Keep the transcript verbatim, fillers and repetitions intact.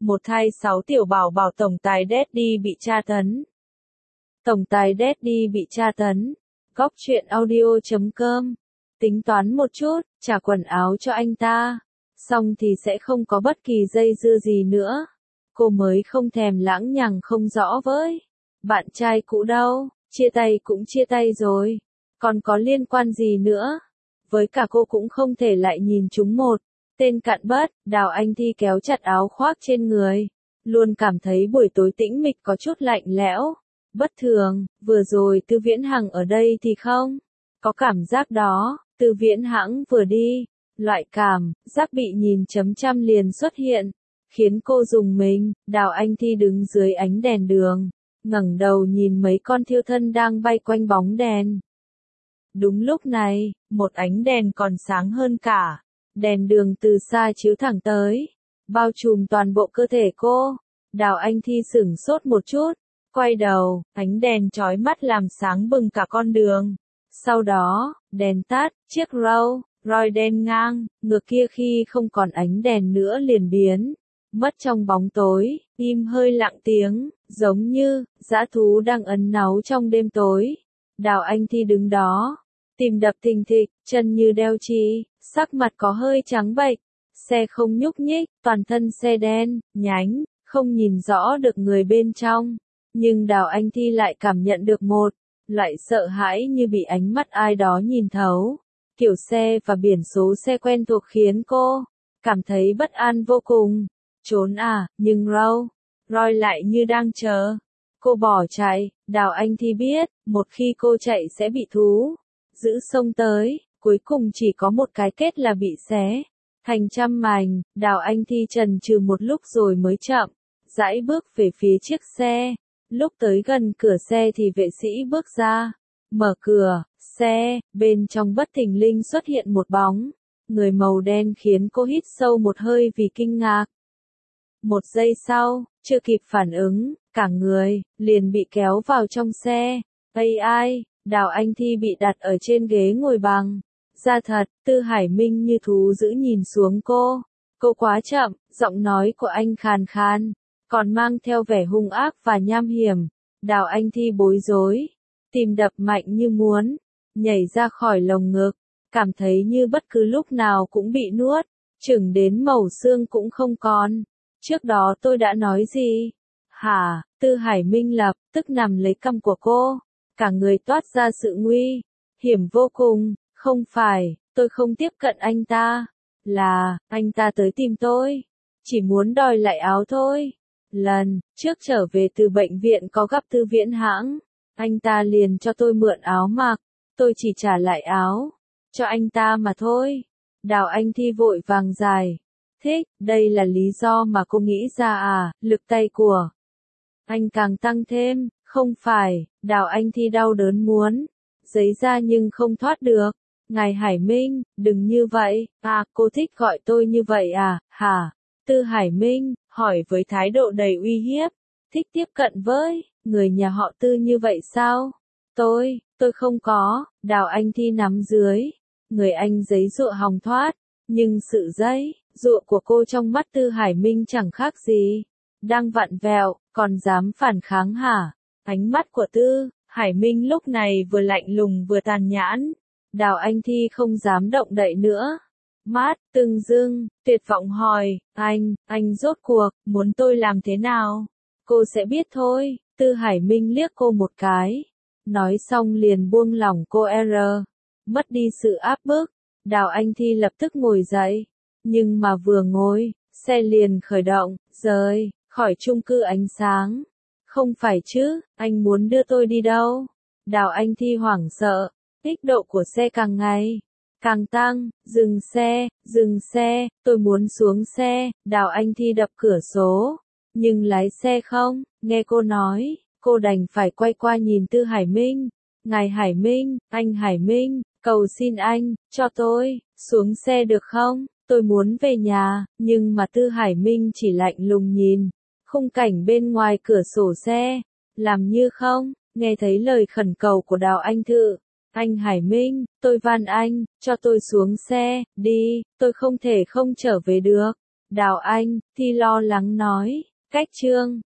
một thai sáu tiểu bảo bảo tổng tài Daddy bị tra tấn. Tổng tài Daddy bị tra tấn. Góc truyện audio chấm com. Tính toán một chút, trả quần áo cho anh ta. Xong thì sẽ không có bất kỳ dây dưa gì nữa. Cô mới không thèm lãng nhằng không rõ với. Bạn trai cũ đâu, chia tay cũng chia tay rồi. Còn có liên quan gì nữa? Với cả cô cũng không thể lại nhìn chúng một tên cặn bát. Đào Anh Thi kéo chặt áo khoác trên người. Luôn cảm thấy buổi tối tĩnh mịch có chút lạnh lẽo. Bất thường, vừa rồi Tư Viễn Hằng ở đây thì không. Có cảm giác đó, Tư Viễn Hằng vừa đi. Loại cảm, giác bị nhìn chấm chăm liền xuất hiện. Khiến cô rùng mình. Đào Anh Thi đứng dưới ánh đèn đường. Ngẩng đầu nhìn mấy con thiêu thân đang bay quanh bóng đèn. Đúng lúc này, một ánh đèn còn sáng hơn cả. Đèn đường từ xa chiếu thẳng tới. Bao trùm toàn bộ cơ thể cô. Đào Anh Thi sửng sốt một chút. Quay đầu, ánh đèn chói mắt làm sáng bừng cả con đường. Sau đó, đèn tắt, chiếc Rolls Royce đen ngang, ngược kia khi không còn ánh đèn nữa liền biến. Mất trong bóng tối, im hơi lặng tiếng, giống như, dã thú đang ẩn náu trong đêm tối. Đào Anh Thi đứng đó, tim đập thình thịch, chân như đeo chì, sắc mặt có hơi trắng bệch. Xe không nhúc nhích, toàn thân xe đen, nhánh, không nhìn rõ được người bên trong. Nhưng Đào Anh Thi lại cảm nhận được một loại sợ hãi như bị ánh mắt ai đó nhìn thấu. Kiểu xe và biển số xe quen thuộc khiến cô cảm thấy bất an vô cùng. Trốn à, nhưng Rolls Royce lại như đang chờ cô bỏ chạy. Đào Anh Thi biết, một khi cô chạy sẽ bị thú giữ xông tới, cuối cùng chỉ có một cái kết là bị xé thành trăm mảnh. Đào Anh Thi chần chừ một lúc rồi mới chậm rãi bước về phía chiếc xe. Lúc tới gần cửa xe thì vệ sĩ bước ra, mở cửa xe, bên trong bất thình lình xuất hiện một bóng người màu đen khiến cô hít sâu một hơi vì kinh ngạc. Một giây sau, chưa kịp phản ứng, cả người liền bị kéo vào trong xe. a i, Đào Anh Thi bị đặt ở trên ghế ngồi bằng da thật. Tư Hải Minh như thú dữ nhìn xuống cô. Cô quá chậm, giọng nói của anh khàn khàn, còn mang theo vẻ hung ác và nham hiểm. Đào Anh Thi bối rối, tim đập mạnh như muốn nhảy ra khỏi lồng ngực, cảm thấy như bất cứ lúc nào cũng bị nuốt chửng đến mẩu xương cũng không còn. Trước đó tôi đã nói gì? Hả? Tư Hải Minh lập tức nằm lấy cằm của cô, cả người toát ra sự nguy hiểm vô cùng. Không phải, tôi không tiếp cận anh ta, là anh ta tới tìm tôi, chỉ muốn đòi lại áo thôi. Lần trước trở về từ bệnh viện có gặp Tư Viễn Hãng, anh ta liền cho tôi mượn áo mặc, tôi chỉ trả lại áo cho anh ta mà thôi. Đào Anh Thi vội vàng giải thích, đây là lý do mà cô nghĩ ra à? Lực tay của anh càng tăng thêm. Không phải. Đào Anh Thi đau đớn muốn giấy ra nhưng không thoát được. Ngài Hải Minh, đừng như vậy. À, cô thích gọi tôi như vậy à? Hả? Tư Hải Minh hỏi với thái độ đầy uy hiếp. Thích tiếp cận với người nhà họ Tư như vậy sao? Tôi, tôi không có. Đào Anh Thi nắm dưới người anh giấy dụa hòng thoát, nhưng sự giấy dụa của cô trong mắt Tư Hải Minh chẳng khác gì đang vặn vẹo, còn dám phản kháng hả? Ánh mắt của Tư Hải Minh lúc này vừa lạnh lùng vừa tàn nhẫn. Đào Anh Thi không dám động đậy nữa. Mắt từng dưng tuyệt vọng hỏi, anh, anh rốt cuộc muốn tôi làm thế nào? Cô sẽ biết thôi. Tư Hải Minh liếc cô một cái, nói xong liền buông lỏng cô r, mất đi sự áp bức. Đào Anh Thi lập tức ngồi dậy, nhưng mà vừa ngồi, xe liền khởi động, rời khỏi chung cư ánh sáng. Không phải chứ, anh muốn đưa tôi đi đâu? Đào Anh Thi hoảng sợ, tốc độ của xe càng ngày càng tăng. Dừng xe, dừng xe, tôi muốn xuống xe. Đào Anh Thi đập cửa sổ, nhưng lái xe không nghe cô nói. Cô đành phải quay qua nhìn Tư Hải Minh. Ngài Hải Minh, anh Hải Minh, cầu xin anh, cho tôi xuống xe được không? Tôi muốn về nhà. Nhưng mà Tư Hải Minh chỉ lạnh lùng nhìn khung cảnh bên ngoài cửa sổ xe, làm như không nghe thấy lời khẩn cầu của Đào Anh Thư. Anh Hải Minh, tôi van anh, cho tôi xuống xe, đi, tôi không thể không trở về được. Đào Anh, Thi lo lắng nói, cách chương.